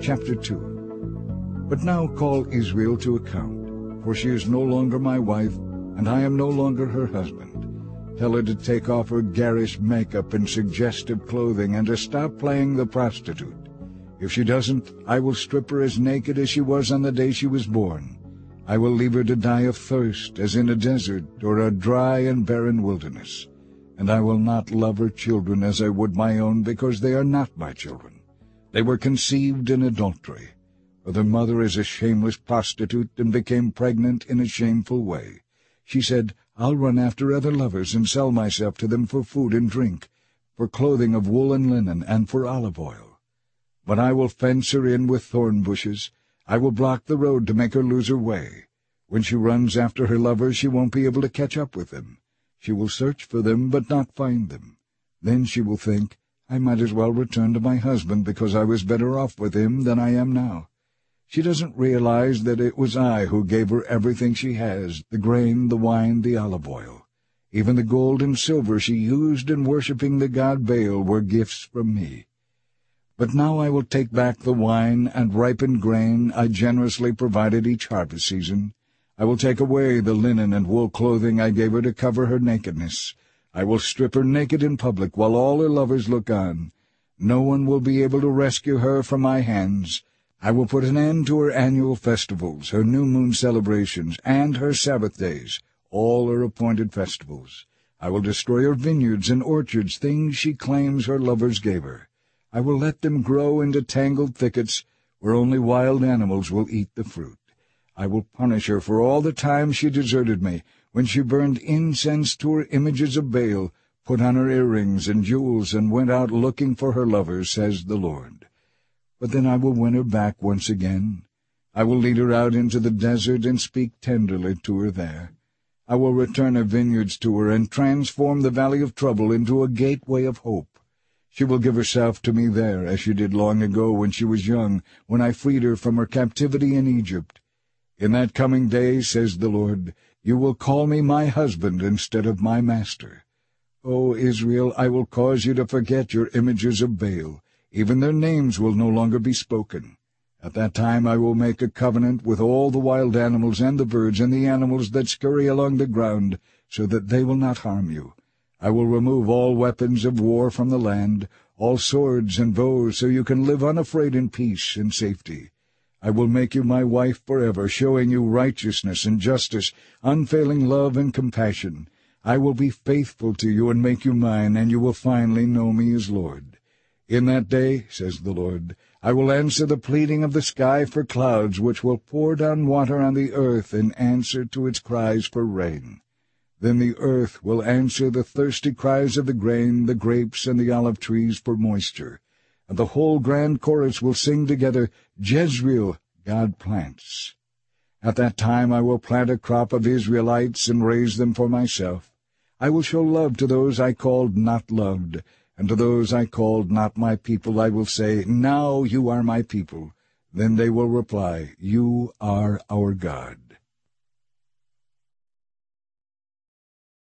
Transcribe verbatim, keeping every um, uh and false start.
Chapter two. But now call Israel to account, for she is no longer my wife, and I am no longer her husband. Tell her to take off her garish makeup and suggestive clothing, and to stop playing the prostitute. If she doesn't, I will strip her as naked as she was on the day she was born. I will leave her to die of thirst, as in a desert, or a dry and barren wilderness. And I will not love her children as I would my own, because they are not my children. They were conceived in adultery. For their mother is a shameless prostitute, and became pregnant in a shameful way. She said, I'll run after other lovers, and sell myself to them for food and drink, for clothing of wool and linen, and for olive oil. But I will fence her in with thorn bushes. I will block the road to make her lose her way. When she runs after her lovers, she won't be able to catch up with them. She will search for them, but not find them. Then she will think, I might as well return to my husband, because I was better off with him than I am now. She doesn't realize that it was I who gave her everything she has, the grain, the wine, the olive oil. Even the gold and silver she used in worshipping the god Baal were gifts from me. But now I will take back the wine and ripened grain I generously provided each harvest season. I will take away the linen and wool clothing I gave her to cover her nakedness. I will strip her naked in public while all her lovers look on. No one will be able to rescue her from my hands. I will put an end to her annual festivals, her new moon celebrations, and her Sabbath days, all her appointed festivals. I will destroy her vineyards and orchards, things she claims her lovers gave her. I will let them grow into tangled thickets where only wild animals will eat the fruit. I will punish her for all the time she deserted me, when she burned incense to her images of Baal, put on her earrings and jewels, and went out looking for her lovers, says the Lord. But then I will win her back once again. I will lead her out into the desert and speak tenderly to her there. I will return her vineyards to her and transform the valley of trouble into a gateway of hope. She will give herself to me there, as she did long ago when she was young, when I freed her from her captivity in Egypt. In that coming day, says the Lord, you will call me my husband instead of my master. O Israel, I will cause you to forget your images of Baal. Even their names will no longer be spoken. At that time I will make a covenant with all the wild animals and the birds and the animals that scurry along the ground, so that they will not harm you. I will remove all weapons of war from the land, all swords and bows, so you can live unafraid in peace and safety. I will make you my wife forever, showing you righteousness and justice, unfailing love and compassion. I will be faithful to you and make you mine, and you will finally know me as Lord. In that day, says the Lord, I will answer the pleading of the sky for clouds, which will pour down water on the earth in answer to its cries for rain. Then the earth will answer the thirsty cries of the grain, the grapes, and the olive trees for moisture. And the whole grand chorus will sing together, Jezreel, God plants. At that time I will plant a crop of Israelites and raise them for myself. I will show love to those I called not loved, and to those I called not my people I will say, Now you are my people. Then they will reply, You are our God.